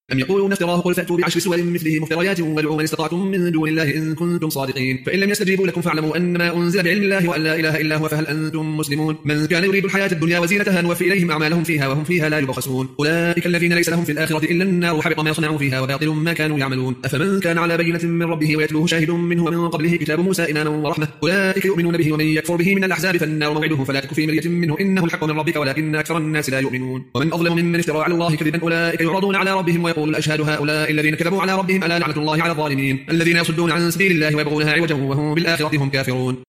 أم يقولون افتراه قل فأتوا ب10 سور مثله مفتريات وادعوا من استطعتم من دون الله إن كنتم صادقين فإن لم يستجيبوا لكم فاعلموا أنما أنزل بعلم الله وأن لا إله إلا هو فهل أنتم مسلمون من كان يريد الحياة الدنيا وزينتها نوفي إليهم أعمالهم فيها وهم فيها لا يبخسون أولئك الذين ليس لهم في الآخرة إلا النار وحبط ما صنعوا فيها وباطل ما كانوا يعملون أفمن كان على بينة من ربه ويتلوه شاهد منه ومن قبله كتاب موسى إماما ورحمة أولئك يؤمنون به ومن يكفر به من الأحزاب فالنار موعده فلا تك في مرية منه إنه الحق من ربك ولكن أكثر الناس لا يؤمنون ومن أظلم ممن افترى على الله كذبا أولئك يعرضون على ربهم ويقول الأشهاد هؤلاء الذين كذبوا على ربهم ألا لعنة الله على الظالمين الذين يصدون عن سبيل الله ويبغونها عوجا وهم بالآخرة هم كافرون